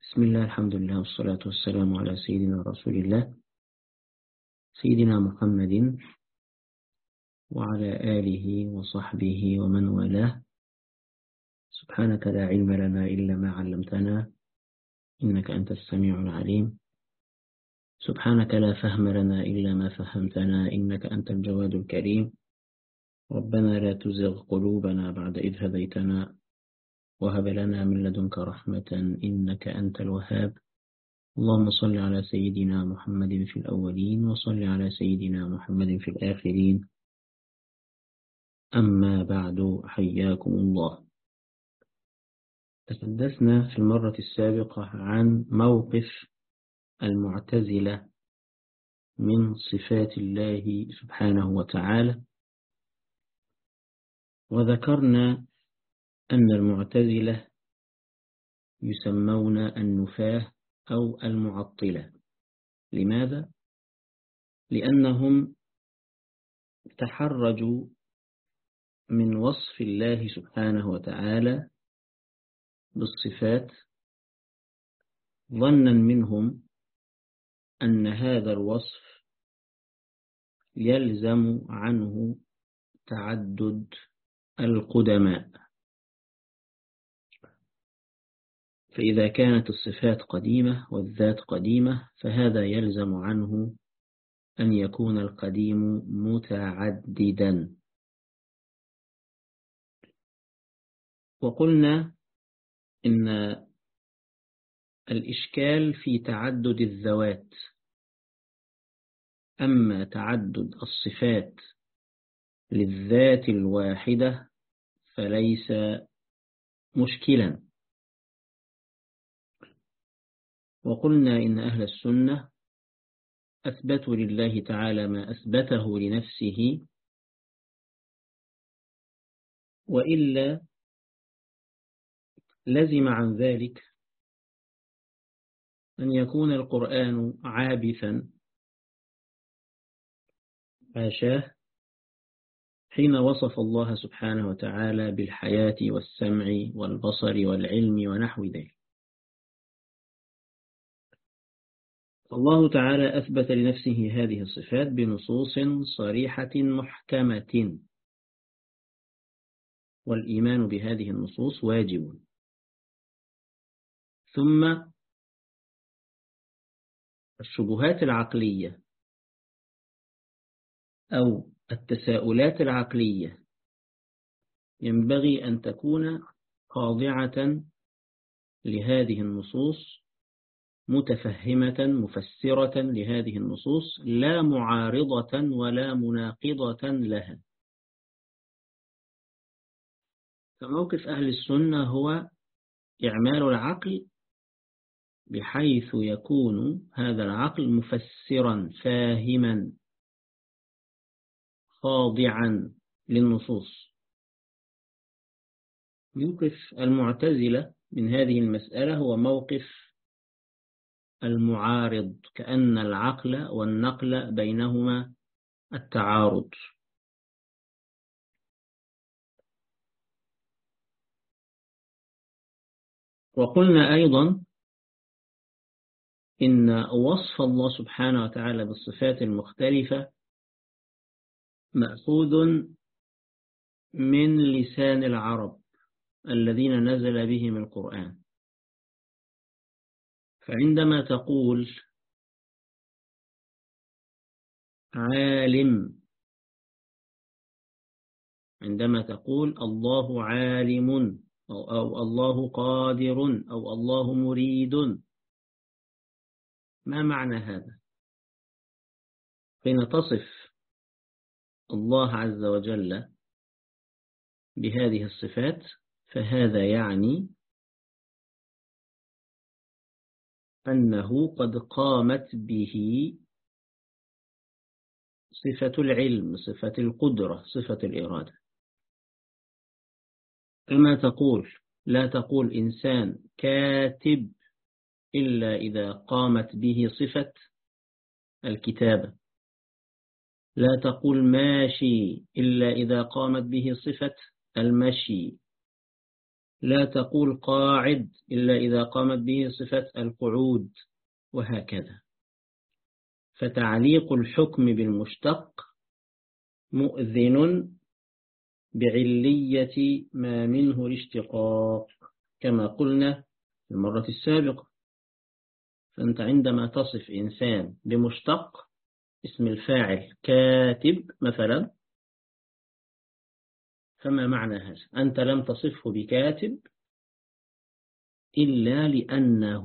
بسم الله، الحمد لله، والصلاة والسلام على سيدنا رسول الله، سيدنا محمد وعلى آله وصحبه ومن والاه. سبحانك لا علم لنا إلا ما علمتنا، إنك أنت السميع العليم. سبحانك لا فهم لنا إلا ما فهمتنا، إنك أنت الجواد الكريم. ربنا لا تزغ قلوبنا بعد إذ هديتنا، وهب لنا من لدنك رحمة إنك أنت الوهاب. اللهم صل على سيدنا محمد في الأولين، وصل على سيدنا محمد في الآخرين. أما بعد، حياكم الله. تحدثنا في المرة السابقة عن موقف المعتزلة من صفات الله سبحانه وتعالى، وذكرنا أن المعتزلة يسمون النفاة أو المعطلة. لماذا؟ لأنهم تحرجوا من وصف الله سبحانه وتعالى بالصفات، ظنا منهم أن هذا الوصف يلزم عنه تعدد القدماء، فإذا كانت الصفات قديمة والذات قديمة فهذا يلزم عنه أن يكون القديم متعددا. وقلنا إن الإشكال في تعدد الذوات، أما تعدد الصفات للذات الواحدة فليس مشكلا. وقلنا إن أهل السنة أثبتوا لله تعالى ما أثبته لنفسه، وإلا لزم عن ذلك أن يكون القرآن عابثا حاشاه حين وصف الله سبحانه وتعالى بالحياة والسمع والبصر والعلم ونحو ذلك. الله تعالى أثبت لنفسه هذه الصفات بنصوص صريحة محكمة، والإيمان بهذه النصوص واجب. ثم الشبهات العقلية أو التساؤلات العقلية ينبغي أن تكون خاضعة لهذه النصوص، متفهمة مفسرة لهذه النصوص، لا معارضة ولا مناقضة لها. فموقف أهل السنة هو إعمال العقل، بحيث يكون هذا العقل مفسرا فاهما خاضعا للنصوص. موقف المعتزلة من هذه المسألة هو موقف المعارض، كأن العقل والنقل بينهما التعارض. وقلنا أيضا إن وصف الله سبحانه وتعالى بالصفات المختلفة مأخوذ من لسان العرب الذين نزل بهم القرآن. فعندما تقول عالم، عندما تقول الله عالم أو الله قادر أو الله مريد، ما معنى هذا؟ حين تصف الله عز وجل بهذه الصفات فهذا يعني أنه قد قامت به صفة العلم، صفة القدرة، صفة الإرادة. كما تقول لا تقول إنسان كاتب إلا إذا قامت به صفة الكتابة، لا تقول ماشي إلا إذا قامت به صفة المشي. لا تقول قاعد إلا إذا قامت به صفة القعود، وهكذا. فتعليق الحكم بالمشتق مؤذن بعلية ما منه الاشتقاق كما قلنا في المرة السابقة. فأنت عندما تصف إنسان بمشتق، اسم الفاعل كاتب مثلا، فما معنى هذا؟ أنت لم تصفه بكاتب إلا لأنه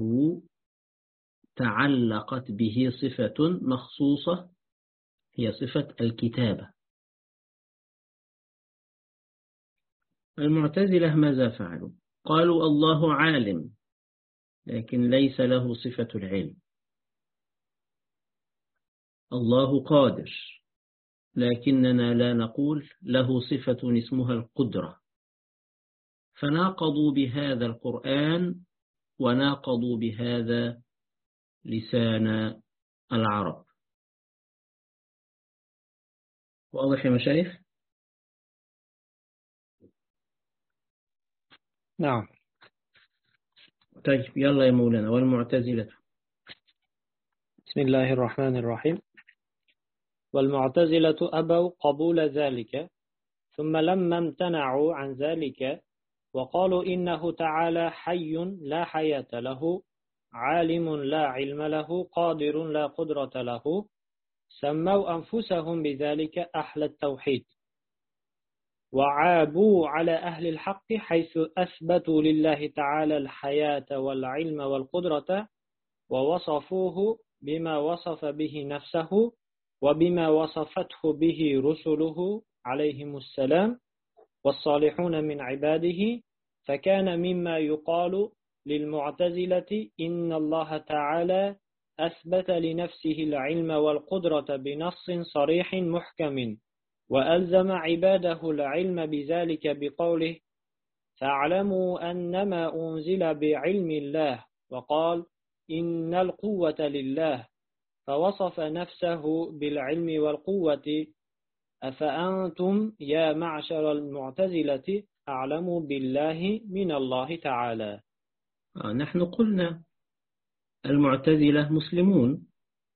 تعلقت به صفة مخصوصة، هي صفة الكتابة. المعتزلة ماذا فعلوا؟ قالوا الله عالم لكن ليس له صفة العلم. الله قادر لكننا لا نقول له صفة اسمها القدرة. فناقضوا بهذا القرآن وناقضوا بهذا لسان العرب. واضح يا مشايخ؟ نعم. طيب يلا يا مولانا. والمعتزلة. بسم الله الرحمن الرحيم. والمعتزلة أبوا قبول ذلك، ثم لما امتنعوا عن ذلك وقالوا إنه تعالى حي لا حياة له، عالم لا علم له، قادر لا قدرة له، سموا أنفسهم بذلك أهل التوحيد، وعابوا على أهل الحق حيث أثبتوا لله تعالى الحياة والعلم والقدرة، ووصفوه بما وصف به نفسه وبما وصفته به رسله عليهم السلام والصالحون من عباده. فكان مما يقال للمعتزلة إن الله تعالى أثبت لنفسه العلم والقدرة بنص صريح محكم، وألزم عباده العلم بذلك بقوله فاعلموا أنما أنزل بعلم الله، وقال إن القوة لله، فوصف نفسه بالعلم والقوة. أفأنتم يا معشر المعتزلة أعلم بالله من الله تعالى. نحن قلنا المعتزلة مسلمون،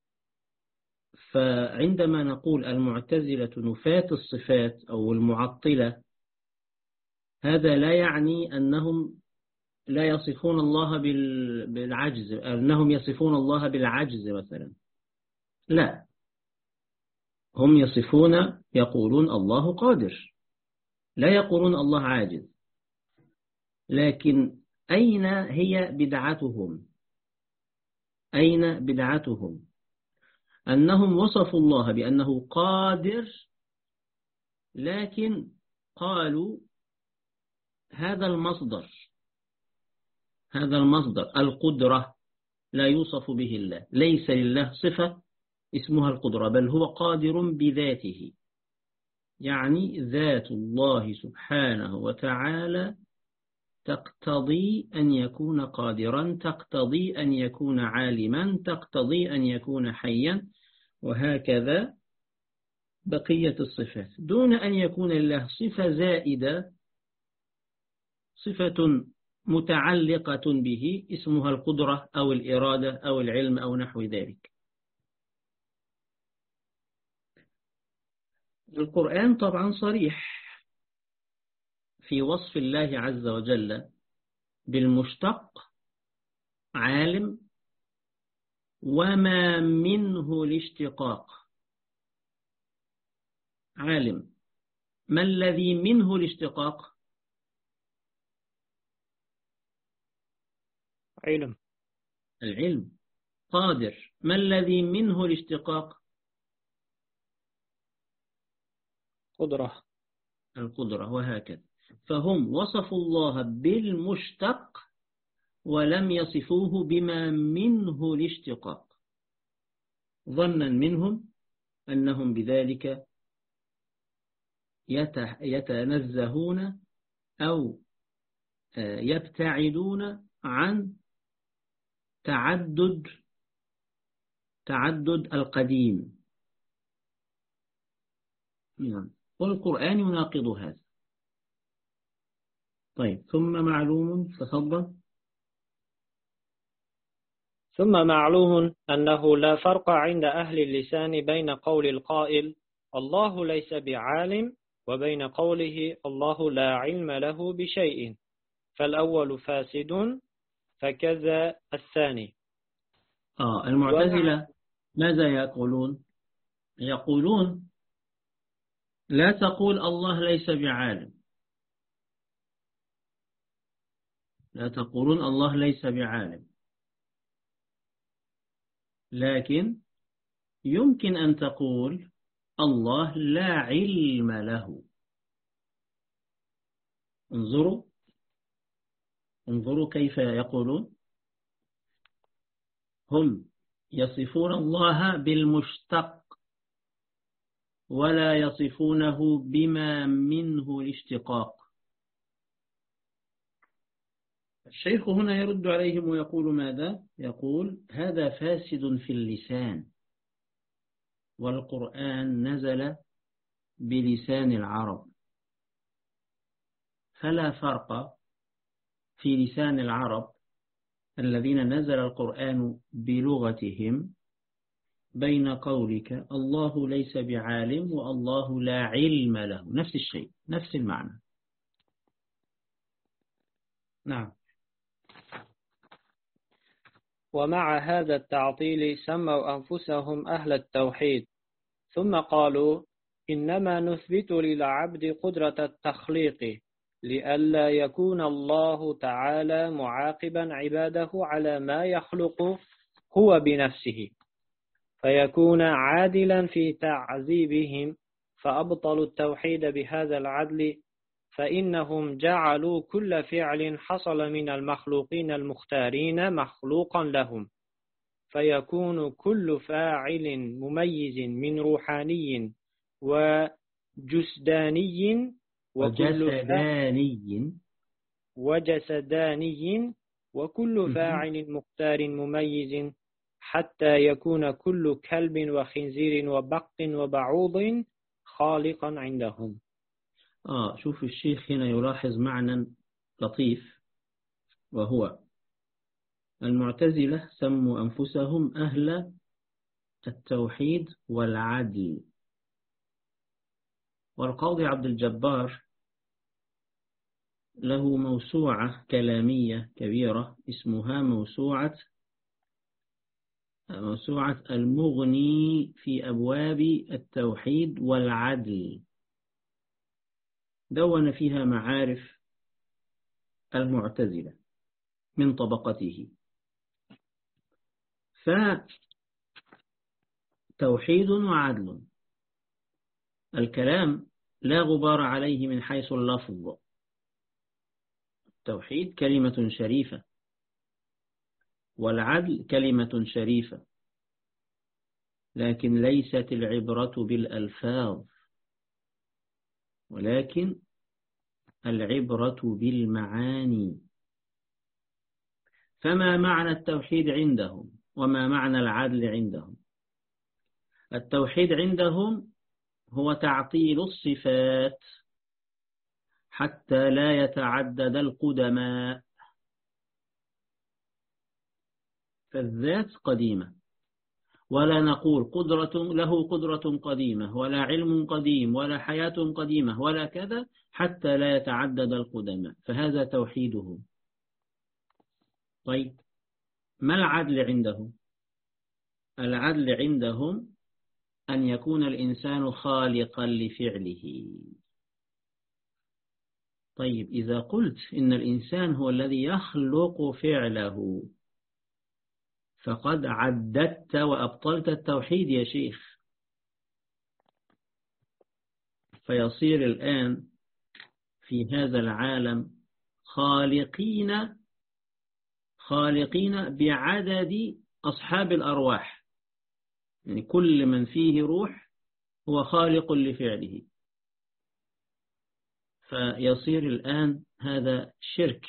فعندما نقول المعتزلة نفاة الصفات أو المعطلة، هذا لا يعني أنهم لا يصفون الله بالعجز، أنهم يصفون الله بالعجز مثلا. لا، هم يقولون الله قادر، لا يقولون الله عاجز. لكن أين هي بدعتهم؟ أين بدعتهم؟ أنهم وصفوا الله بأنه قادر، لكن قالوا هذا المصدر القدرة لا يوصف به الله، ليس لله صفة اسمها القدرة، بل هو قادر بذاته. يعني ذات الله سبحانه وتعالى تقتضي أن يكون قادرا، تقتضي أن يكون عالما، تقتضي أن يكون حيا، وهكذا بقية الصفات، دون أن يكون لله صفة زائدة، صفة متعلقة به اسمها القدرة أو الإرادة أو العلم أو نحو ذلك. القرآن طبعا صريح في وصف الله عز وجل بالمشتق عالم وما منه الاشتقاق. عالم، ما الذي منه الاشتقاق؟ العلم. قادر، ما الذي منه الاشتقاق؟ القدرة، وهكذا. فهم وصفوا الله بالمشتق ولم يصفوه بما منه الاشتقاق، ظنا منهم أنهم بذلك يتنزهون أو يبتعدون عن تعدد القديم. والقرآن يناقض هذا. طيب ثم معلوم، تفضل. ثم معلوم أنه لا فرق عند أهل اللسان بين قول القائل الله ليس بعالم وبين قوله الله لا علم له بشيء، فالأول فاسد فكذا الثاني. المعتزلة ماذا يقولون؟ يقولون لا تقول الله ليس بعالم، لا تقولون الله ليس بعالم، لكن يمكن أن تقول الله لا علم له. انظروا كيف يقولون. هم يصفون الله بالمشتق ولا يصفونه بما منه الاشتقاق. الشيخ هنا يرد عليهم ويقول ماذا؟ يقول هذا فاسد في اللسان، والقرآن نزل بلسان العرب، فلا فرق في لسان العرب الذين نزل القرآن بلغتهم بين قولك الله ليس بعالم والله لا علم له، نفس الشيء، نفس المعنى. نعم. ومع هذا التعطيل سموا أنفسهم أهل التوحيد، ثم قالوا إنما نثبت للعبد قدرة التخليق لئلا يكون الله تعالى معاقبا عباده على ما يخلق هو بنفسه، فيكون عادلا في تعذيبهم، فأبطلوا التوحيد بهذا العدل، فإنهم جعلوا كل فعل حصل من المخلوقين المختارين مخلوقا لهم، فيكون كل فاعل مميز من روحاني وجسداني وجسداني وكل فاعل مختار مميز، حتى يكون كل كلب وخنزير وبق وبعوض خالقا عندهم. شوف الشيخ هنا يلاحظ معنى لطيف، وهو المعتزلة سموا أنفسهم أهل التوحيد والعدل. والقاضي عبد الجبار له موسوعة كلامية كبيرة اسمها موسوعة المغني في أبواب التوحيد والعدل، دون فيها معارف المعتزلة من طبقته. فتوحيد وعدل، الكلام لا غبار عليه من حيث اللفظ. التوحيد كلمة شريفة، والعدل كلمة شريفة، لكن ليست العبرة بالألفاظ، ولكن العبرة بالمعاني. فما معنى التوحيد عندهم وما معنى العدل عندهم؟ التوحيد عندهم هو تعطيل الصفات حتى لا يتعدد القدماء، فالذات قديمة، ولا نقول له قدرة قديمة ولا علم قديم ولا حياة قديمة ولا كذا حتى لا يتعدد القدماء، فهذا توحيدهم. طيب ما العدل عندهم؟ العدل عندهم أن يكون الإنسان خالقا لفعله. طيب إذا قلت إن الإنسان هو الذي يخلق فعله فقد عددت وأبطلت التوحيد يا شيخ. فيصير الآن في هذا العالم خالقين بعدد أصحاب الأرواح، يعني كل من فيه روح هو خالق لفعله. فيصير الآن هذا شرك،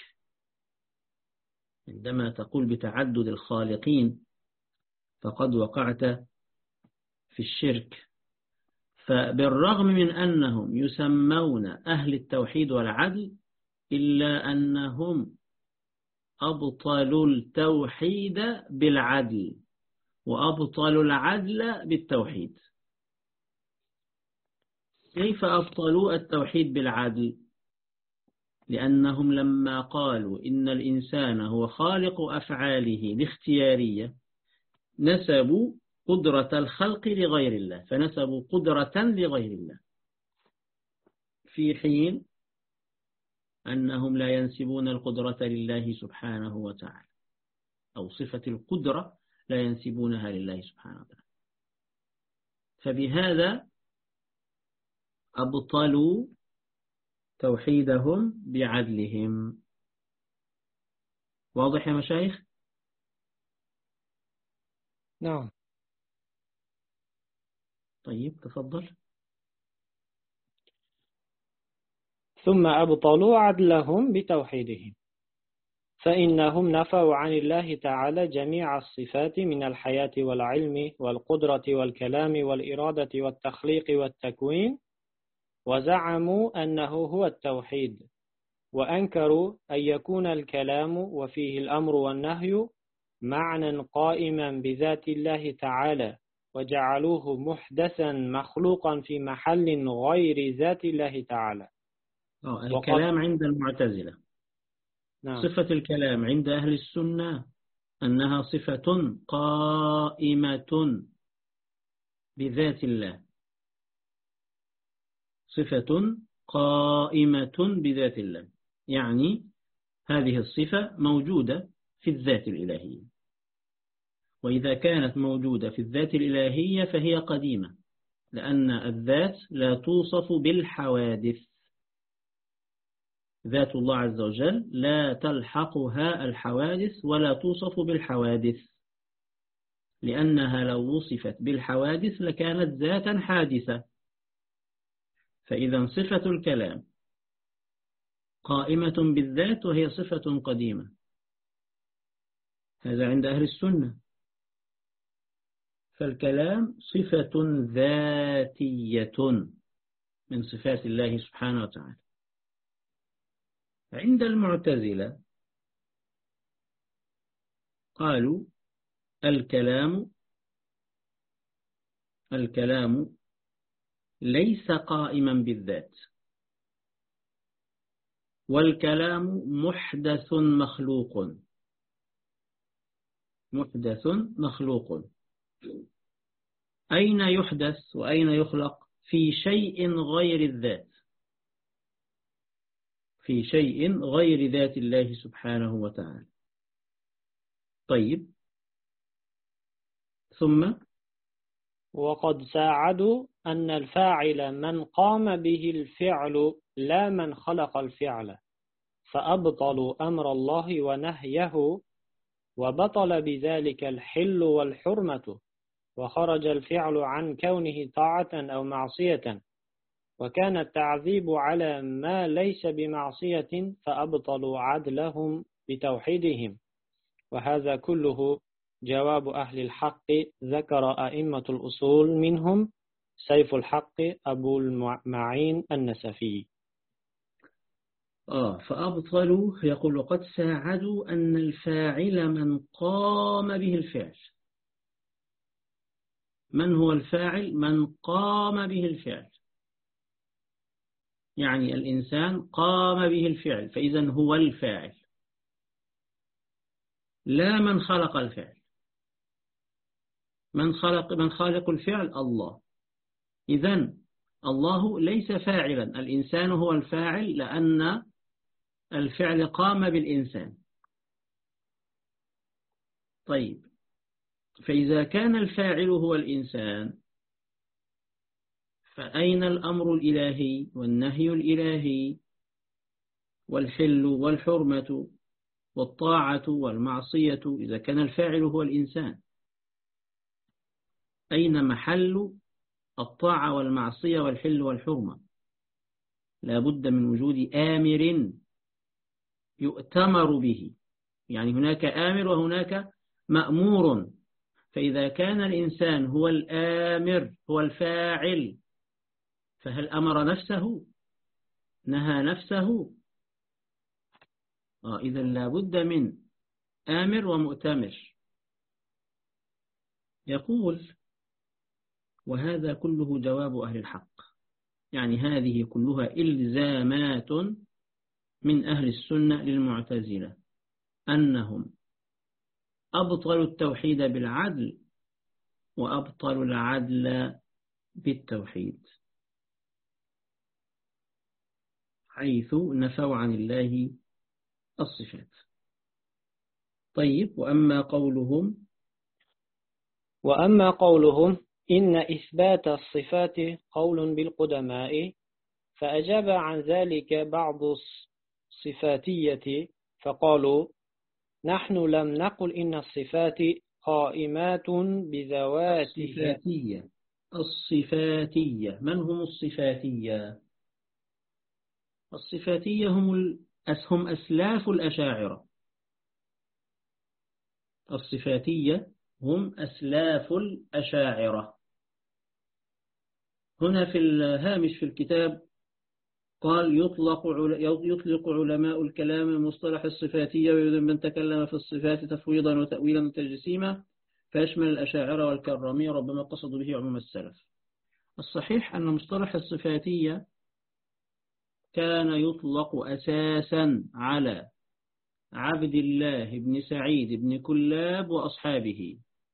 عندما تقول بتعدد الخالقين فقد وقعت في الشرك. فبالرغم من أنهم يسمون أهل التوحيد والعدل، إلا أنهم أبطلوا التوحيد بالعدل وأبطلوا العدل بالتوحيد. كيف أبطلوا التوحيد بالعدل؟ لأنهم لما قالوا إن الإنسان هو خالق أفعاله الاختيارية نسبوا قدرة الخلق لغير الله، فنسبوا قدرة لغير الله، في حين أنهم لا ينسبون القدرة لله سبحانه وتعالى، أو صفة القدرة لا ينسبونها لله سبحانه وتعالى. فبهذا أبطلوا توحيدهم بعدلهم. واضح يا مشايخ؟ نعم. طيب تفضل. ثم أبطلوا عدلهم بتوحيدهم، فإنهم نفوا عن الله تعالى جميع الصفات من الحياة والعلم والقدرة والكلام والإرادة والتخليق والتكوين، وزعموا أنه هو التوحيد، وأنكروا أن يكون الكلام وفيه الأمر والنهي معنى قائما بذات الله تعالى، وجعلوه محدثا مخلوقا في محل غير ذات الله تعالى. الكلام عند المعتزلة. نعم. صفة الكلام عند أهل السنة أنها صفة قائمة بذات الله، صفة قائمة بذات الله، يعني هذه الصفة موجودة في الذات الإلهية، وإذا كانت موجودة في الذات الإلهية فهي قديمة، لأن الذات لا توصف بالحوادث. ذات الله عز وجل لا تلحقها الحوادث ولا توصف بالحوادث، لأنها لو وصفت بالحوادث لكانت ذاتا حادثة. فإذا صفة الكلام قائمة بالذات وهي صفة قديمة، هذا عند أهل السنة. فالكلام صفة ذاتية من صفات الله سبحانه وتعالى. عند المعتزلة قالوا الكلام ليس قائما بالذات، والكلام محدث مخلوق. محدث مخلوق. أين يحدث وأين يخلق؟ في شيء غير الذات، في شيء غير ذات الله سبحانه وتعالى. طيب، ثم وقد ساعدوا أن الفاعل من قام به الفعل لا من خلق الفعل، فأبطلوا أمر الله ونهيه، وبطل بذلك الحل والحرمة، وخرج الفعل عن كونه طاعة أو معصية، وكان التعذيب على ما ليس بمعصية، فأبطلوا عدلهم بتوحيدهم. وهذا كله جواب أهل الحق، ذكر أئمة الأصول منهم سيف الحق أبو المعين النسفي. فأبطلوا، يقول قد ساعدوا أن الفاعل من قام به الفعل. من هو الفاعل؟ من قام به الفعل، يعني الإنسان قام به الفعل، فإذا هو الفاعل، لا من خلق الفعل. من خالق الفعل الله. إذن الله ليس فاعلا، الإنسان هو الفاعل، لأن الفعل قام بالإنسان. طيب، فإذا كان الفاعل هو الإنسان فأين الأمر الإلهي والنهي الإلهي والحل والحرمة والطاعة والمعصية؟ إذا كان الفاعل هو الإنسان، أين محل الطاعة والمعصية والحل والحرمة؟ لا بد من وجود آمر يؤتمر به، يعني هناك آمر وهناك مأمور. فإذا كان الإنسان هو الآمر هو الفاعل، فهل أمر نفسه؟ نهى نفسه؟ إذا لابد من آمر ومؤتمر. يقول: وهذا كله جواب أهل الحق، يعني هذه كلها إلزامات من أهل السنة للمعتزلة، أنهم أبطلوا التوحيد بالعدل وأبطلوا العدل بالتوحيد، حيث نفوا عن الله الصفات. طيب، وأما قولهم إن إثبات الصفات قول بالقدماء، فأجاب عن ذلك بعض الصفاتية فقالوا: نحن لم نقل إن الصفات قائمات بذواتها. الصفاتية من هم الصفاتية؟ الصفاتية هم أسلاف الأشاعرة. الصفاتية هم أسلاف الأشاعرة. هنا في الهامش في الكتاب قال: يطلق علماء الكلام مصطلح الصفاتية، ويريد من تكلم في الصفات تفويضا وتأويلا وتجسيما، فيشمل الأشاعرة والكرامية، ربما قصدوا به عموم السلف. الصحيح أن مصطلح الصفاتية كان يطلق أساسا على عبد الله بن سعيد بن كلاب وأصحابه.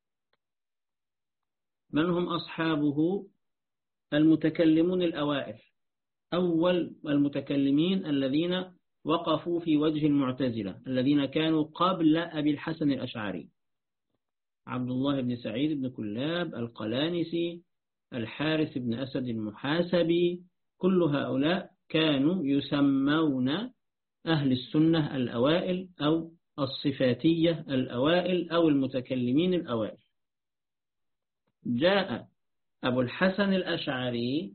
من هم أصحابه؟ المتكلمون الأوائل، أول المتكلمين الذين وقفوا في وجه المعتزلة، الذين كانوا قبل أبي الحسن الأشعري: عبد الله بن سعيد بن كلاب، القلانسي، الحارث بن أسد المحاسبي. كل هؤلاء كانوا يسمون أهل السنة الأوائل، أو الصفاتية الأوائل، أو المتكلمين الأوائل. جاء أبو الحسن الأشعري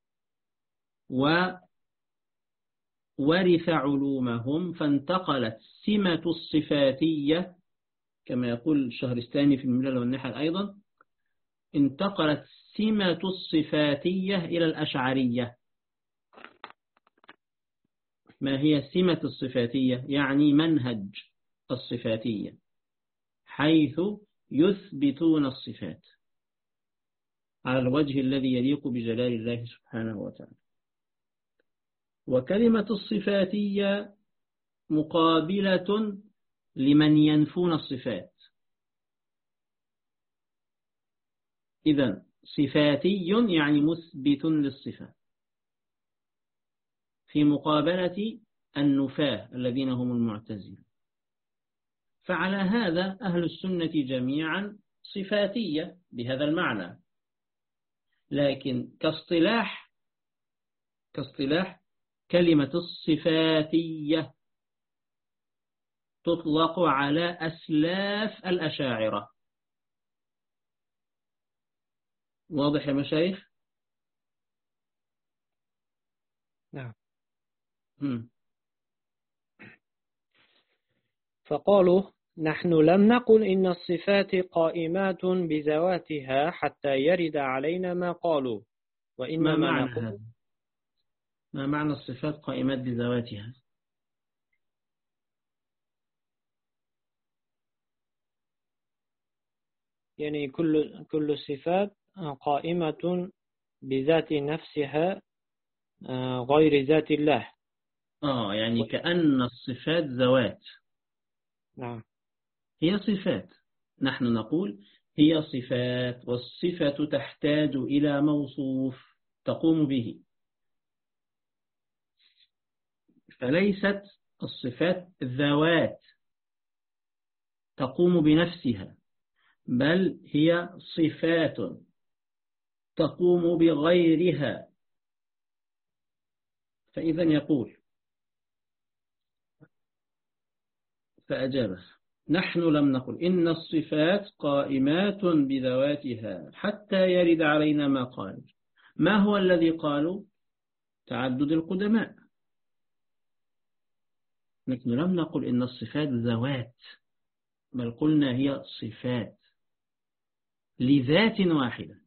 وورث علومهم، فانتقلت سمة الصفاتية، كما يقول الشهرستاني في الملل والنحل أيضا، انتقلت سمة الصفاتية إلى الأشعرية. ما هي سمة الصفاتية؟ يعني منهج الصفاتية، حيث يثبتون الصفات على الوجه الذي يليق بجلال الله سبحانه وتعالى. وكلمة الصفاتية مقابلة لمن ينفون الصفات. إذن صفاتي يعني مثبت للصفة، في مقابلة النفاة الذين هم المعتزلة. فعلى هذا أهل السنة جميعا صفاتية بهذا المعنى، لكن كاصطلاح كلمة الصفاتية تطلق على أسلاف الأشاعرة. واضح يا مشايخ؟ نعم. فقالوا: نحن لم نقل إن الصفات قائمات بذواتها حتى يرد علينا ما قالوا، وإنما نقول. ما معنى الصفات قائمات بذواتها؟ يعني كل الصفات قائمة بذات نفسها غير ذات الله. يعني كأن الصفات ذوات. نعم. هي صفات، نحن نقول هي صفات، والصفة تحتاج إلى موصوف تقوم به، فليست الصفات ذوات تقوم بنفسها، بل هي صفات تقوم بغيرها. فإذا يقول: فأجابه: نحن لم نقل إن الصفات قائمات بذواتها حتى يرد علينا ما قال. ما هو الذي قالوا؟ تعدد القدماء. نحن لم نقل إن الصفات ذوات، بل قلنا هي صفات لذات واحدة،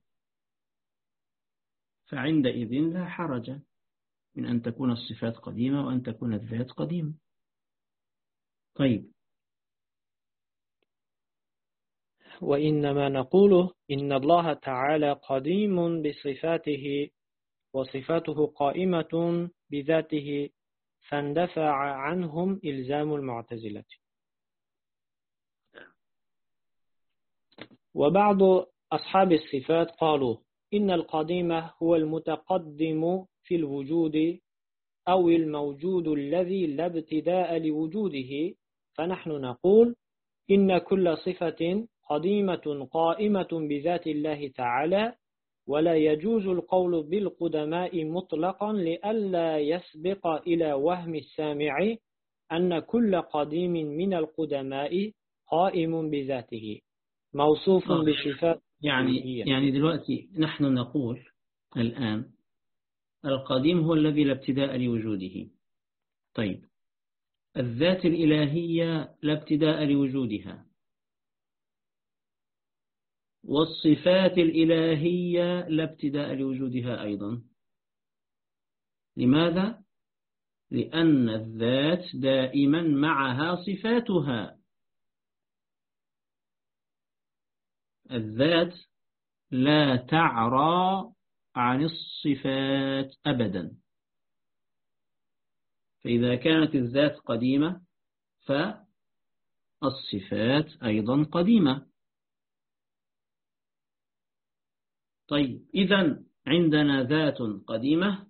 فعندئذ لا حرج من أن تكون الصفات قديمة وأن تكون الذات قديمة. طيب. وإنما نقول إن الله تعالى قديم بصفاته وصفاته قائمة بذاته فاندفع عنهم إلزام المعتزلة. وبعض أصحاب الصفات قالوا إن القديم هو المتقدم في الوجود أو الموجود الذي لا ابتداء لوجوده، فنحن نقول إن كل صفة قديمة قائمة بذات الله تعالى، ولا يجوز القول بالقدماء مطلقا لئلا يسبق إلى وهم السامع أن كل قديم من القدماء قائم بذاته موصوف بصفات. يعني دلوقتي نحن نقول الآن القديم هو الذي لا ابتداء لوجوده. طيب، الذات الإلهية لا ابتداء لوجودها، والصفات الإلهية لا ابتداء لوجودها أيضا. لماذا؟ لأن الذات دائما معها صفاتها. الذات لا تعرى عن الصفات أبدا. فإذا كانت الذات قديمة فالصفات أيضا قديمة. طيب، إذن عندنا ذات قديمة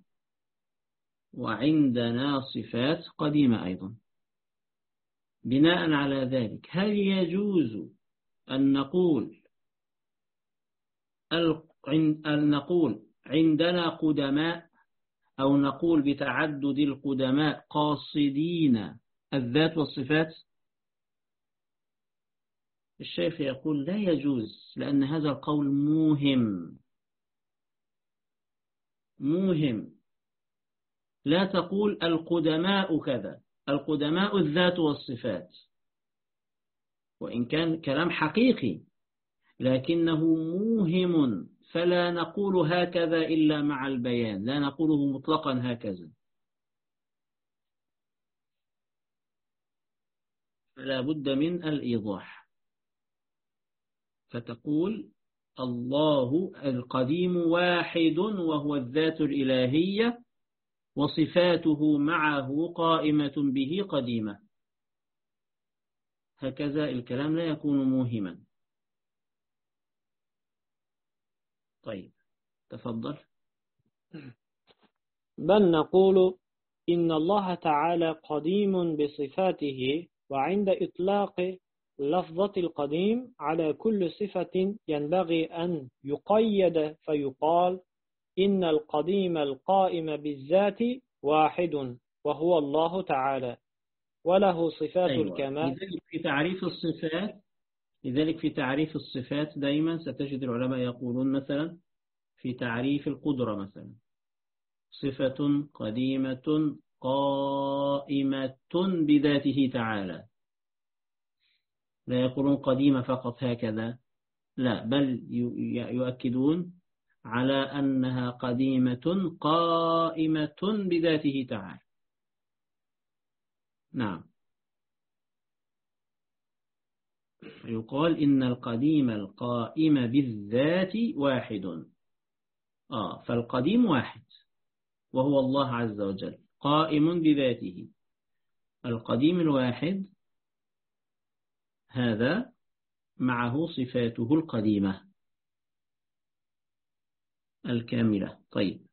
وعندنا صفات قديمة أيضا. بناء على ذلك، هل يجوز أن نقول عندنا قدماء، أو نقول بتعدد القدماء قاصدين الذات والصفات؟ الشيخ يقول لا يجوز، لأن هذا القول موهم. لا تقول القدماء كذا، القدماء الذات والصفات، وإن كان كلام حقيقي لكنه موهم، فلا نقول هكذا إلا مع البيان، لا نقوله مطلقا هكذا. فلا بد من الإيضاح. فتقول الله القديم واحد وهو الذات الإلهية، وصفاته معه قائمة به قديمة. هكذا الكلام لا يكون موهما. طيب، تفضل. بل نقول إن الله تعالى قديم بصفاته، وعند إطلاق لفظة القديم على كل صفة ينبغي أن يقيد فيقال إن القديم القائم بالذات واحد وهو الله تعالى، وله صفات الكمال. لذلك في تعريف الصفات دائما ستجد العلماء يقولون مثلا في تعريف القدرة مثلا صفة قديمة قائمة بذاته تعالى. لا يقولون قديمة فقط هكذا، لا، بل يؤكدون على أنها قديمة قائمة بذاته تعالى. نعم، يقال إن القديم القائم بالذات واحد. فالقديم واحد وهو الله عز وجل قائم بذاته. القديم الواحد هذا معه صفاته القديمة الكاملة. طيب،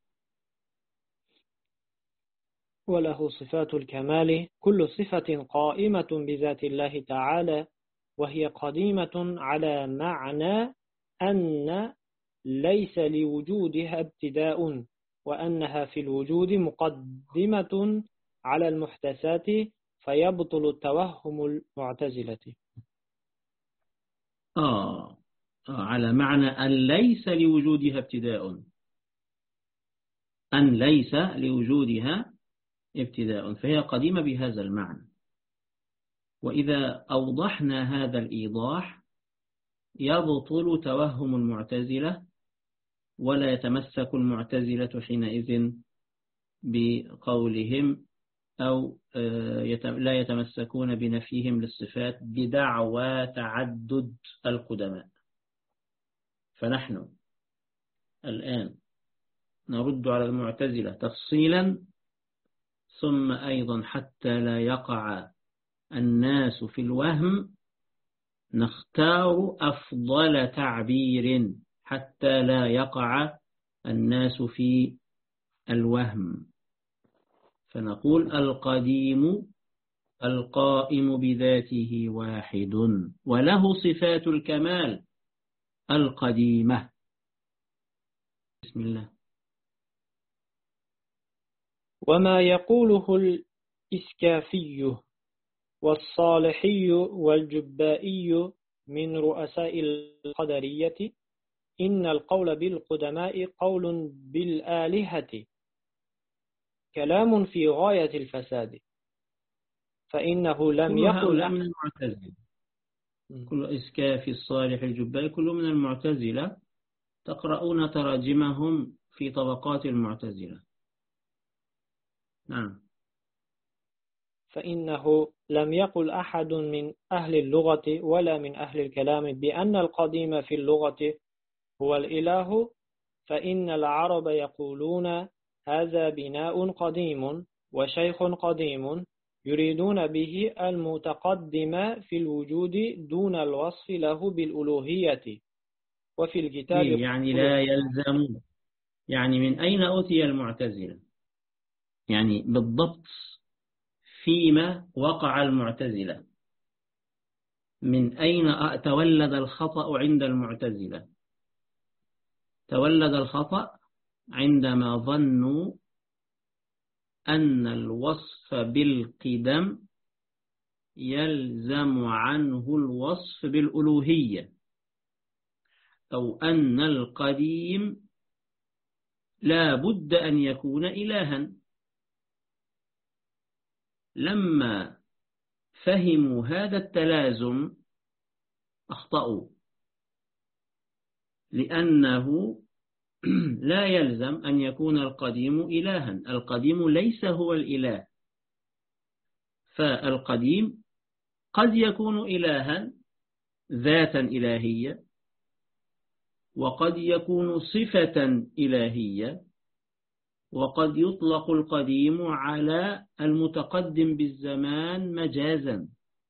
وله صفات الكمال، كل صفة قائمة بذات الله تعالى، وهي قديمة على معنى أن ليس لوجودها ابتداء، وأنها في الوجود مقدمة على المحدثات، فيبطل التوهم المعتزلة. على معنى أن ليس لوجودها ابتداء، أن ليس لوجودها ابتداء، فهي قديمة بهذا المعنى. وإذا أوضحنا هذا الإيضاح يبطل توهم المعتزلة، ولا يتمسك المعتزلة حينئذ بقولهم أو لا يتمسكون بنفيهم للصفات بدعوى تعدد القدماء. فنحن الآن نرد على المعتزلة تفصيلا، ثم أيضا حتى لا يقع الناس في الوهم نختار أفضل تعبير حتى لا يقع الناس في الوهم، فنقول القديم القائم بذاته واحد وله صفات الكمال القديمة. بسم الله. وما يقوله الإسكافي والصالحي والجبائي من رؤساء القدرية إن القول بالقدماء قول بالآلهة كلام في غاية الفساد، فإنه لم كل يقل هؤلاء من المعتزلة، كل إسكافي الصالح الجبائي كل من المعتزلة، تقرؤون تراجمهم في طبقات المعتزلة. نعم. فإنه لم يقل أحد من أهل اللغة ولا من أهل الكلام بأن القديم في اللغة هو الإله، فإن العرب يقولون هذا بناء قديم وشيخ قديم يريدون به المتقدم في الوجود دون الوصف له بالألوهية. وفي الكتاب يعني لا يلزم، يعني من أين أتي المعتزلة؟ يعني بالضبط فيما وقع المعتزلة، من أين تولد الخطأ عند المعتزلة؟ تولد الخطأ عندما ظنوا أن الوصف بالقدم يلزم عنه الوصف بالألوهية، أو أن القديم لا بد أن يكون إلها. لما فهموا هذا التلازم أخطأوا، لأنه لا يلزم أن يكون القديم إلها، القديم ليس هو الإله، فالقديم قد يكون إلها ذاتا إلهية، وقد يكون صفة إلهية، وقد يطلق القديم على المتقدم بالزمان مجازا،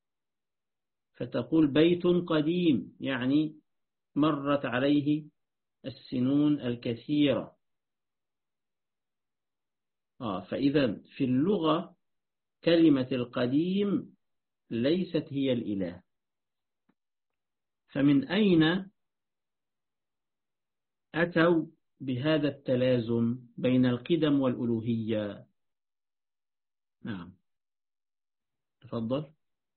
فتقول بيت قديم يعني مرت عليه السنون الكثيرة. فإذا في اللغة كلمة القديم ليست هي الإله، فمن أين أتوا بهذا التلازم بين القدم والألوهية؟ نعم، تفضل.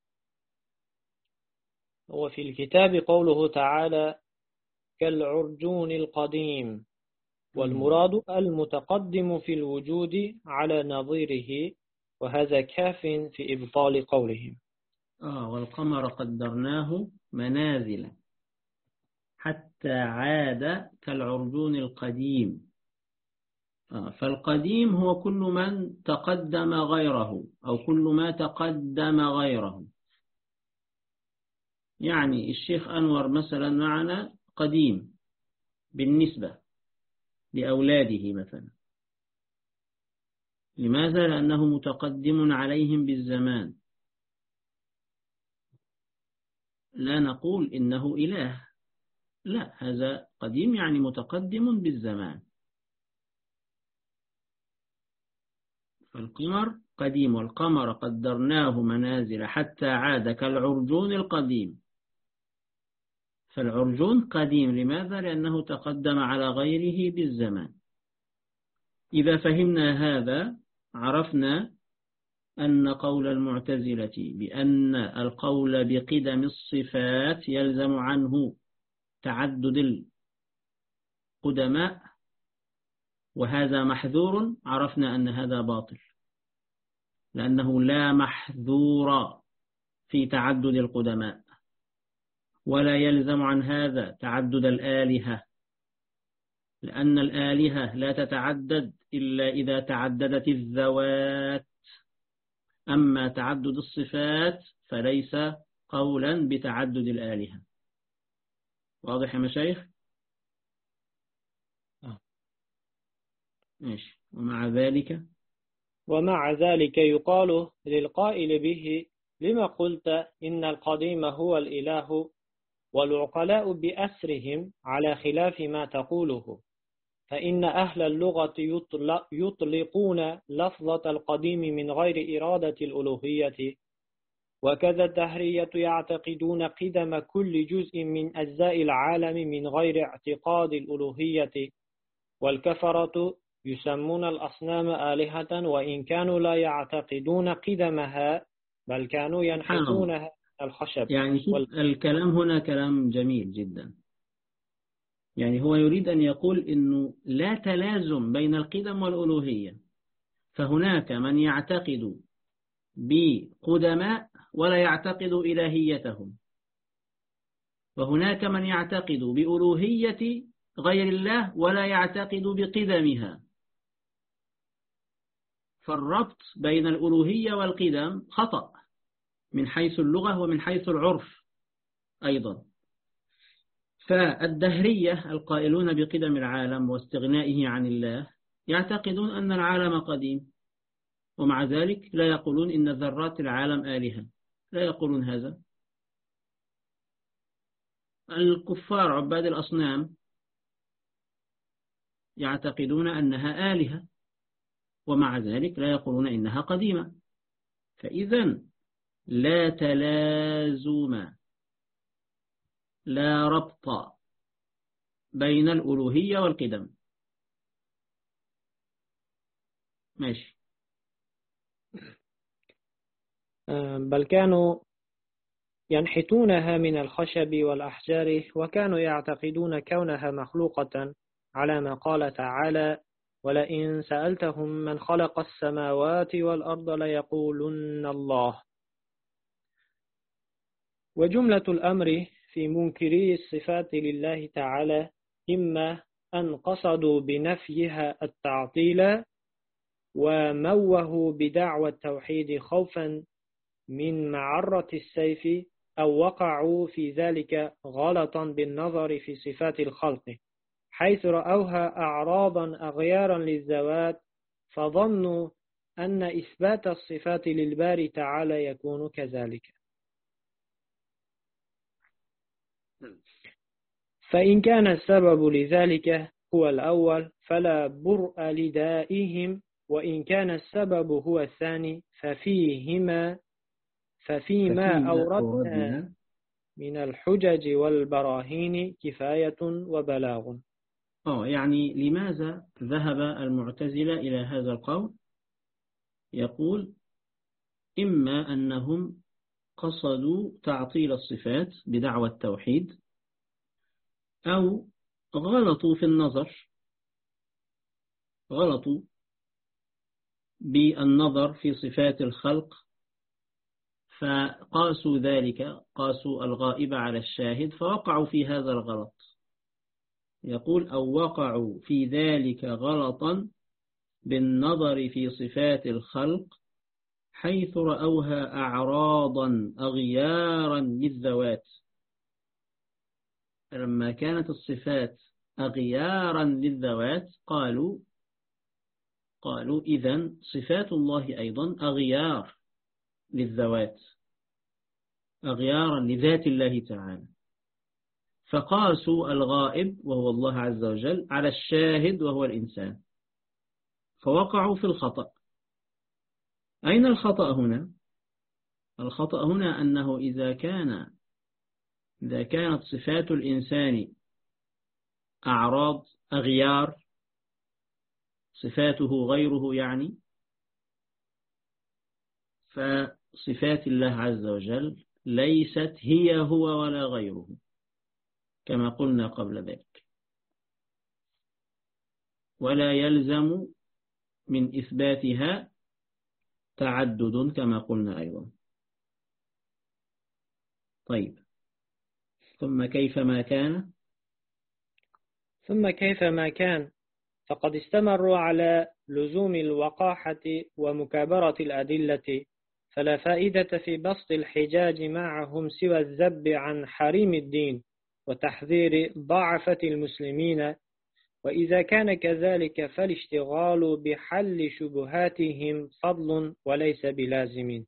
وفي الكتاب قوله تعالى كالعرجون القديم، والمراد المتقدم في الوجود على نظيره، وهذا كاف في إبطال قولهم. والقمر قدرناه منازل حتى عاد كالعرجون القديم. فالقديم هو كل من تقدم غيره أو كل ما تقدم غيره. يعني الشيخ أنور مثلا معنا قديم بالنسبة لأولاده مثلا، لماذا؟ لأنه متقدم عليهم بالزمان. لا نقول إنه إله، لا، هذا قديم يعني متقدم بالزمان. فالقمر قديم، والقمر قدرناه منازل حتى عاد كالعرجون القديم. فالعرجون قديم، لماذا؟ لأنه تقدم على غيره بالزمان. إذا فهمنا هذا عرفنا أن قول المعتزلة بأن القول بقدم الصفات يلزم عنه تعدد القدماء وهذا محذور، عرفنا أن هذا باطل، لأنه لا محذور في تعدد القدماء، ولا يلزم عن هذا تعدد الآلهة، لأن الآلهة لا تتعدد إلا إذا تعددت الذوات، أما تعدد الصفات فليس قولا بتعدد الآلهة. واضح يا مشايخ؟ ماشي. ومع ذلك يقال للقائل به: لما قلت إن القديم هو الإله؟ والعقلاء بأسرهم على خلاف ما تقوله، فإن أهل اللغة يطلقون لفظة القديم من غير إرادة الألوهية، وكذا الدهرية يعتقدون قدم كل جزء من أجزاء العالم من غير اعتقاد الألوهية، والكفرة يسمون الأصنام آلهة وإن كانوا لا يعتقدون قدمها، بل كانوا ينحتونها الخشب. يعني الكلام هنا كلام جميل جدا. يعني هو يريد أن يقول إنه لا تلازم بين القدم والألوهية، فهناك من يعتقد بقدماء ولا يعتقد إلهيتهم، وهناك من يعتقد بألوهية غير الله ولا يعتقد بقدمها. فالربط بين الألوهية والقدم خطأ من حيث اللغة ومن حيث العرف أيضا. فالدهرية القائلون بقدم العالم واستغنائه عن الله يعتقدون أن العالم قديم، ومع ذلك لا يقولون إن ذرات العالم آلهة، لا يقولون هذا. الكفار عباد الأصنام يعتقدون أنها آلهة، ومع ذلك لا يقولون إنها قديمة. فإذا لا تلازم، لا ربط بين الألوهية والقدم. ماشي. بل كانوا ينحتونها من الخشب والأحجار، وكانوا يعتقدون كونها مخلوقة، على ما قال تعالى: ولئن سألتهم من خلق السماوات والأرض ليقولن الله. وجملة الأمر في منكري الصفات لله تعالى إما أن قصدوا بنفيها التعطيل وموهوا بدعوى التوحيد خوفا من معرة السيف، أو وقعوا في ذلك غلطا بالنظر في صفات الخلق، حيث رأوها أعراضا أغيارا للذوات، فظنوا أن إثبات الصفات للباري تعالى يكون كذلك. فإن كان السبب لذلك هو الأول فلا برء لدائهم، وإن كان السبب هو الثاني ففيما أوردنا من الحجج والبراهين كفاية وبلاغ. يعني لماذا ذهب المعتزلة إلى هذا القول؟ يقول إما أنهم قصدوا تعطيل الصفات بدعوى التوحيد، أو غلطوا في النظر، غلطوا بالنظر في صفات الخلق، فقاسوا ذلك، قاسوا الغائب على الشاهد، فوقعوا في هذا الغلط. يقول أو وقعوا في ذلك غلطا بالنظر في صفات الخلق، حيث رأوها أعراضا أغيارا للذوات. لما كانت الصفات أغيارا للذوات قالوا إذن صفات الله أيضا أغيار للذوات، أغيارا لذات الله تعالى. فقاسوا الغائب وهو الله عز وجل على الشاهد وهو الإنسان، فوقعوا في الخطأ. أين الخطأ هنا؟ الخطأ هنا أنه إذا كانت صفات الإنسان أعراض أغيار، صفاته غيره يعني، فصفات الله عز وجل ليست هي هو ولا غيره، كما قلنا قبل ذلك. ولا يلزم من إثباتها تعدد كما قلنا أيضا. طيب، ثم كيفما كان فقد استمروا على لزوم الوقاحة ومكابرة الأدلة، فلا فائدة في بسط الحجاج معهم سوى الذب عن حريم الدين وتحذير ضعفة المسلمين. وإذا كان كذلك فالاشتغال بحل شبهاتهم فضل وليس بلازم.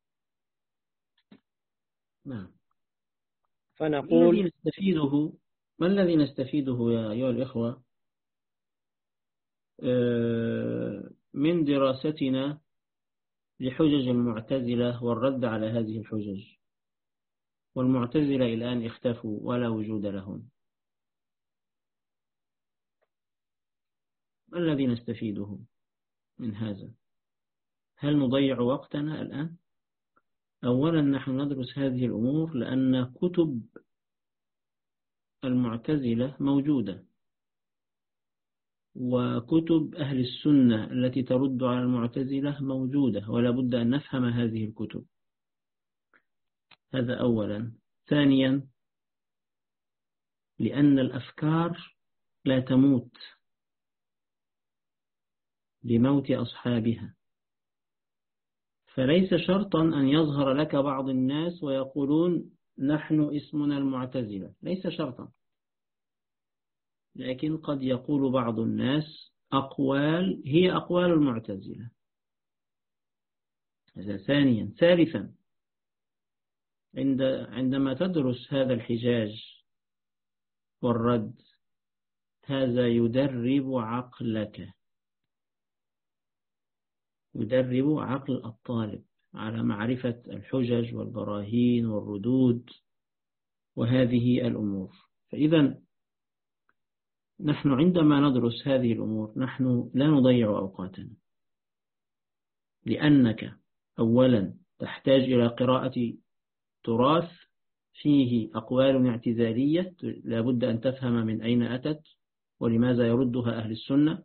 نعم. فنقول ما الذي نستفيده يا أيها الإخوة من دراستنا لحجج المعتزلة والرد على هذه الحجج؟ والمعتزلة الآن اختفوا ولا وجود لهم. ما الذي نستفيده من هذا؟ هل نضيع وقتنا الآن؟ أولا نحن ندرس هذه الأمور لأن كتب المعتزلة موجودة، وكتب أهل السنة التي ترد على المعتزلة موجودة، ولا بد أن نفهم هذه الكتب. هذا أولا. ثانيا لأن الأفكار لا تموت لموت أصحابها، فليس شرطا أن يظهر لك بعض الناس ويقولون نحن اسمنا المعتزلة، ليس شرطا، لكن قد يقول بعض الناس أقوال هي أقوال المعتزلة. هذا ثانيا. ثالثا عندما تدرس هذا الحجاج والرد، هذا يدرب عقلك، يدرب عقل الطالب على معرفة الحجج والبراهين والردود وهذه الأمور. فإذا نحن عندما ندرس هذه الأمور نحن لا نضيع أوقاتنا، لأنك أولا تحتاج إلى قراءة تراث فيه أقوال اعتزالية لا بد أن تفهم من أين أتت ولماذا يردها أهل السنة.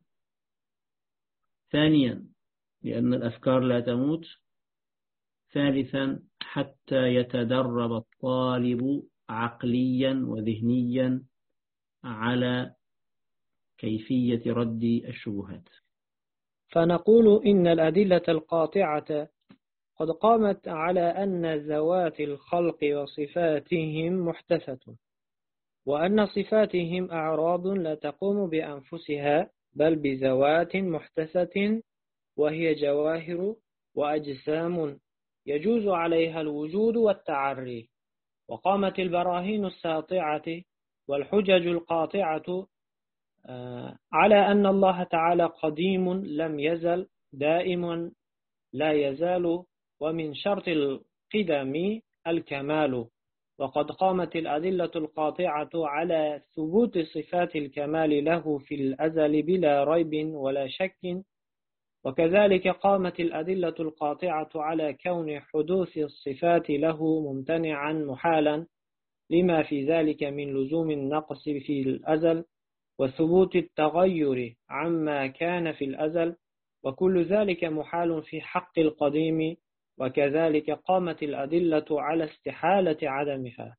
ثانيا لأن الأفكار لا تموت. ثالثا حتى يتدرب الطالب عقليا وذهنيا على كيفية رد الشبهات. فنقول إن الأدلة القاطعة قد قامت على أن ذوات الخلق وصفاتهم محدثة، وأن صفاتهم أعراض لا تقوم بأنفسها بل بذوات محدثة، وهي جواهر وأجسام يجوز عليها الوجود والتعري. وقامت البراهين الساطعة والحجج القاطعة على أن الله تعالى قديم لم يزل، دائم لا يزال، ومن شرط القدم الكمال. وقد قامت الأدلة القاطعة على ثبوت صفات الكمال له في الأزل بلا ريب ولا شك. وكذلك قامت الأدلة القاطعة على كون حدوث الصفات له ممتنعا محالا، لما في ذلك من لزوم النقص في الأزل وثبوت التغير عما كان في الأزل، وكل ذلك محال في حق القديم. وكذلك قامت الأدلة على استحالة عدمها.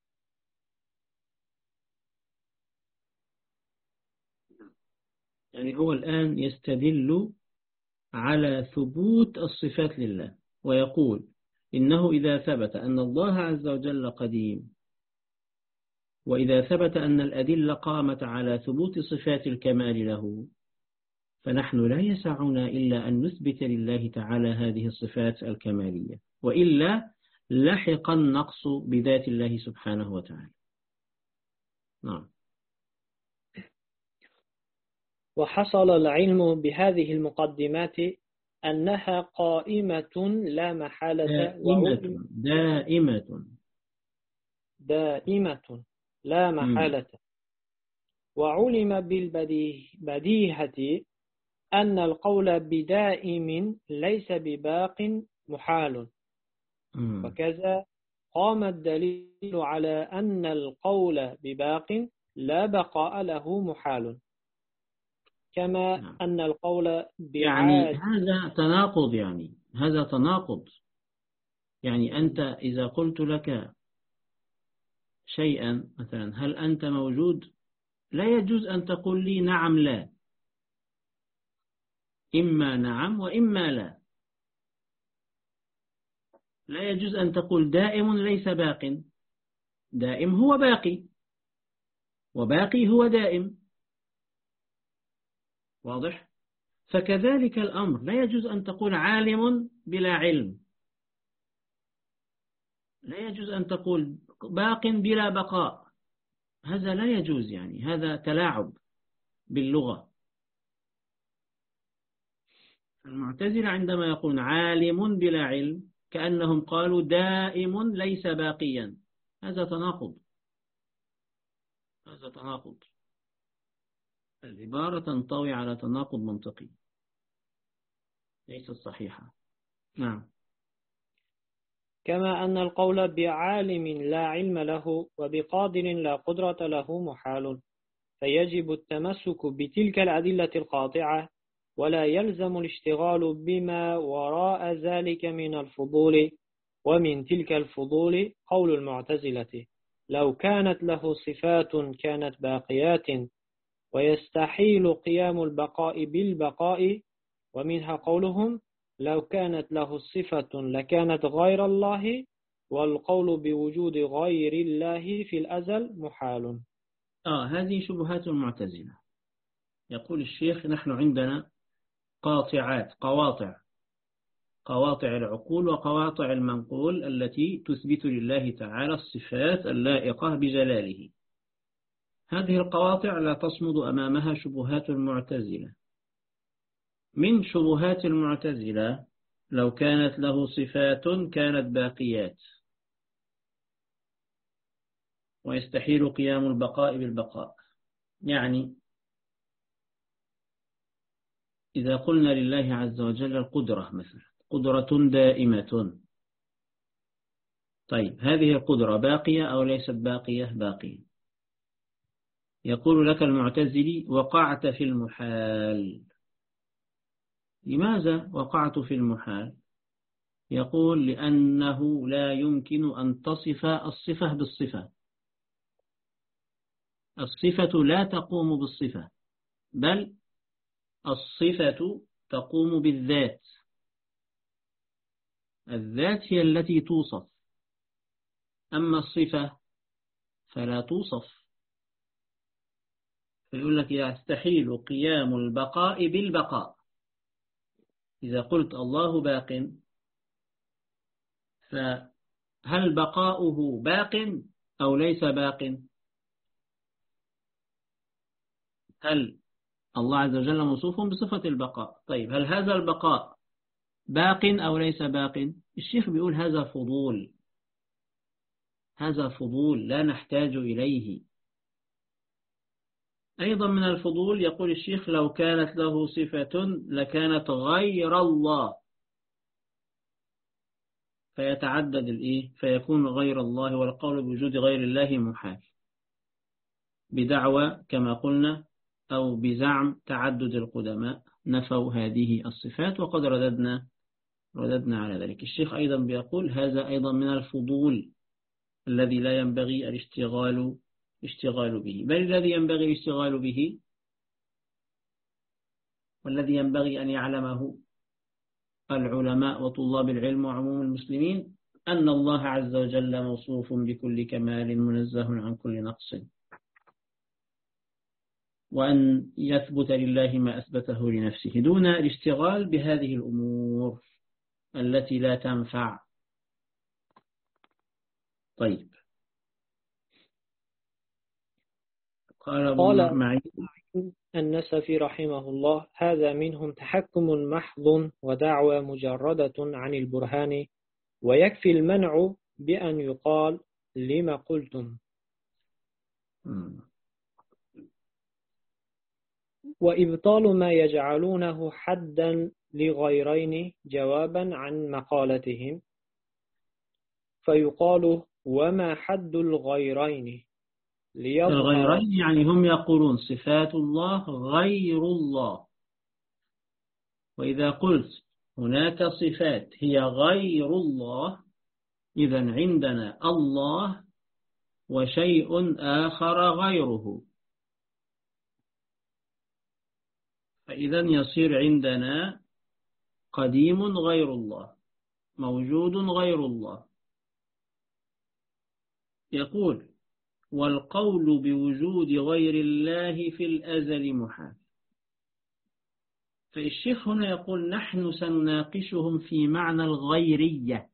يعني هو الآن يستدل على ثبوت الصفات لله، ويقول إنه إذا ثبت أن الله عز وجل قديم، وإذا ثبت أن الأدلة قامت على ثبوت صفات الكمال له، فنحن لا يسعنا إلا أن نثبت لله تعالى هذه الصفات الكمالية، وإلا لحق النقص بذات الله سبحانه وتعالى. نعم. وحصل العلم بهذه المقدمات أنها قائمة لا محالة دائمة لا محالة. وعلم بالبديهة أن القول بدائم ليس بباق محال. وكذا قام الدليل على أن القول بباق لا بقاء له محال، كما أن القول يعني هذا تناقض، هذا تناقض. يعني أنت إذا قلت لك شيئا مثلا هل أنت موجود، لا يجوز أن تقول لي نعم لا، إما نعم وإما لا. لا يجوز أن تقول دائم ليس باق. دائم هو باقي، وباقي هو دائم. واضح؟ فكذلك الأمر لا يجوز أن تقول عالم بلا علم، لا يجوز أن تقول باق بلا بقاء. هذا لا يجوز، يعني هذا تلاعب باللغة. المعتزلة عندما يقولون عالم بلا علم كأنهم قالوا دائم ليس باقيا. هذا تناقض، هذا تناقض. العبارة تنطوي على تناقض منطقي، ليست صحيحة. نعم. كما أن القول بعالم لا علم له وبقادر لا قدرة له محال، فيجب التمسك بتلك الأدلة القاطعة، ولا يلزم الاشتغال بما وراء ذلك من الفضول. ومن تلك الفضول قول المعتزلة: لو كانت له صفات كانت باقيات، ويستحيل قيام البقاء بالبقاء. ومنها قولهم: لو كانت له صفة لكانت غير الله، والقول بوجود غير الله في الأزل محال. هذه شبهات المعتزلة. يقول الشيخ: نحن عندنا قاطعات، قواطع العقول وقواطع المنقول التي تثبت لله تعالى الصفات اللائقة بجلاله. هذه القواطع لا تصمد أمامها شبهات المعتزلة. من شبهات المعتزلة: لو كانت له صفات كانت باقيات، ويستحيل قيام البقاء بالبقاء. يعني إذا قلنا لله عز وجل القدرة مثلا، قدرة دائمة، طيب هذه القدرة باقية أو ليست باقية؟ باقية. يقول لك المعتزلي: وقعت في المحال. لماذا وقعت في المحال؟ يقول: لأنه لا يمكن أن تصف الصفة بالصفة. الصفة لا تقوم بالصفة، بل الصفة تقوم بالذات. الذات هي التي توصف، أما الصفة فلا توصف. فيقول لك: يستحيل قيام البقاء بالبقاء. إذا قلت الله باق، فهل بقاؤه باق أو ليس باق؟ هل الله عز وجل موصوف بصفة البقاء؟ طيب هل هذا البقاء باق أو ليس باق؟ الشيخ بيقول: هذا فضول، هذا فضول لا نحتاج إليه. أيضا من الفضول يقول الشيخ: لو كانت له صفة لكانت غير الله، فيتعدد فيكون غير الله، والقول بوجود غير الله محال، بدعوى كما قلنا أو بزعم تعدد القدماء نفوا هذه الصفات، وقد رددنا على ذلك. الشيخ أيضا بيقول: هذا أيضا من الفضول الذي لا ينبغي الاشتغال به، بل الذي ينبغي الاشتغال به والذي ينبغي أن يعلمه العلماء وطلاب العلم وعموم المسلمين أن الله عز وجل موصوف بكل كمال منزه عن كل نقص، وأن يثبت لله ما أثبته لنفسه دون الاشتغال بهذه الأمور التي لا تنفع. طيب، قال أبو معين النسفي رحمه الله: هذا منهم تحكم محض ودعوى مجردة عن البرهان، ويكفي المنع بأن يقال لما قلتم. وإبطال ما يجعلونه حدا لغيرين جوابا عن مقالتهم، فيقال: وما حد الغيرين؟ الغيرين يعني هم يقولون صفات الله غير الله، وإذا قلت هناك صفات هي غير الله، إذن عندنا الله وشيء آخر غيره، فإذن يصير عندنا قديم غير الله موجود غير الله. يقول والقول بوجود غير الله في الأزل محال. فالشيخ هنا يقول نحن سنناقشهم في معنى الغيرية.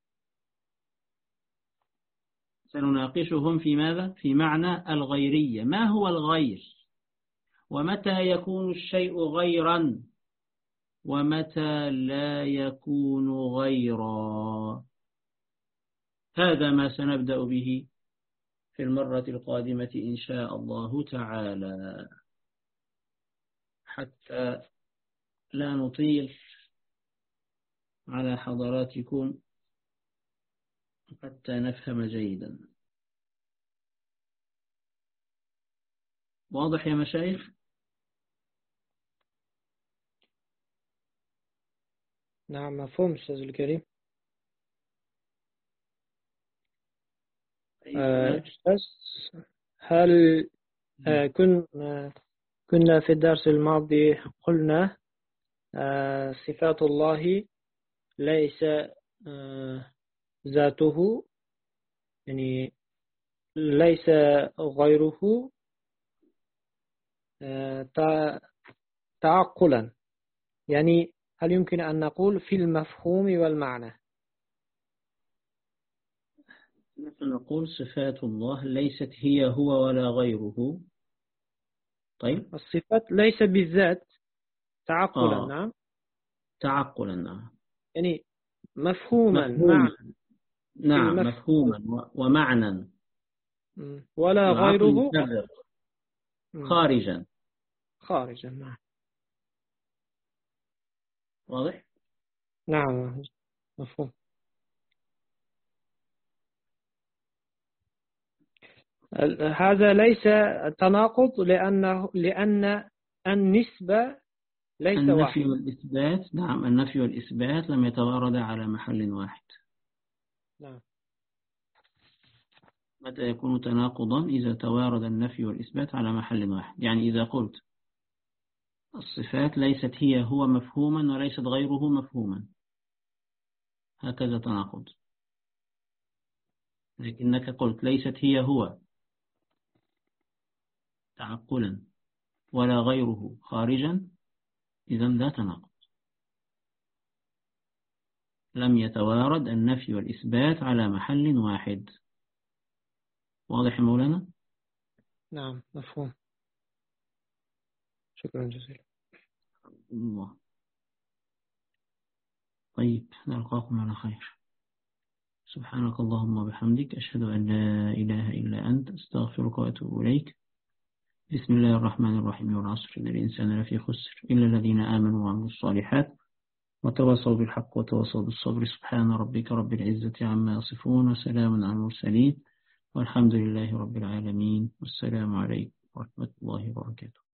سنناقشهم في ماذا؟ في معنى الغيرية. ما هو الغير؟ ومتى يكون الشيء غيرا؟ ومتى لا يكون غيرا؟ هذا ما سنبدأ به في المرة القادمة إن شاء الله تعالى، حتى لا نطيل على حضراتكم، حتى نفهم جيدا. واضح يا مشايخ؟ نعم مفهوم أستاذ الكريم. أستاذ، هل كنا في الدرس الماضي قلنا صفات الله ليس ذاته، يعني ليس غيره تعقلا، يعني هل يمكن أن نقول في المفهوم والمعنى؟ نحن نقول صفات الله ليست هي هو ولا غيره. طيب، الصفات ليس بالذات تعقلا. نعم، تعقلا. نعم، يعني مفهوما، مفهوما. معنى في نعم، المفهوم، مفهوما ومعنى. ولا العقل غيره مفرغ خارجا. خارجا. نعم. واضح؟ نعم مفهوم. هذا ليس تناقض، لأن النسبة ليس النفي واحدة. والإثبات، نعم، النفي والإثبات لم يتواردا على محل واحد. نعم. متى يكون تناقضا؟ إذا توارد النفي والإثبات على محل واحد. يعني إذا قلت الصفات ليست هي هو مفهوما وليست غيره مفهوما، هكذا تناقض. لكنك قلت ليست هي هو تعقلا ولا غيره خارجا، إذا لا تناقض، لم يتوارد النفي والإثبات على محل واحد. واضح يا مولانا؟ نعم مفهوم. شكرا جزيلا. الله. طيب، نلقاكم على خير. سبحانك اللهم وبحمدك، أشهد أن لا إله إلا أنت، أستغفرك وأتوب إليك. بسم الله الرحمن الرحيم. والعصر إن الإنسان لفي خسر إلا الذين آمنوا وعملوا الصالحات وتواصوا بالحق وتواصوا بالصبر. سبحان ربك رب العزة عما يصفون، وسلام على المرسلين، والحمد لله رب العالمين، والسلام عليكم ورحمة الله وبركاته.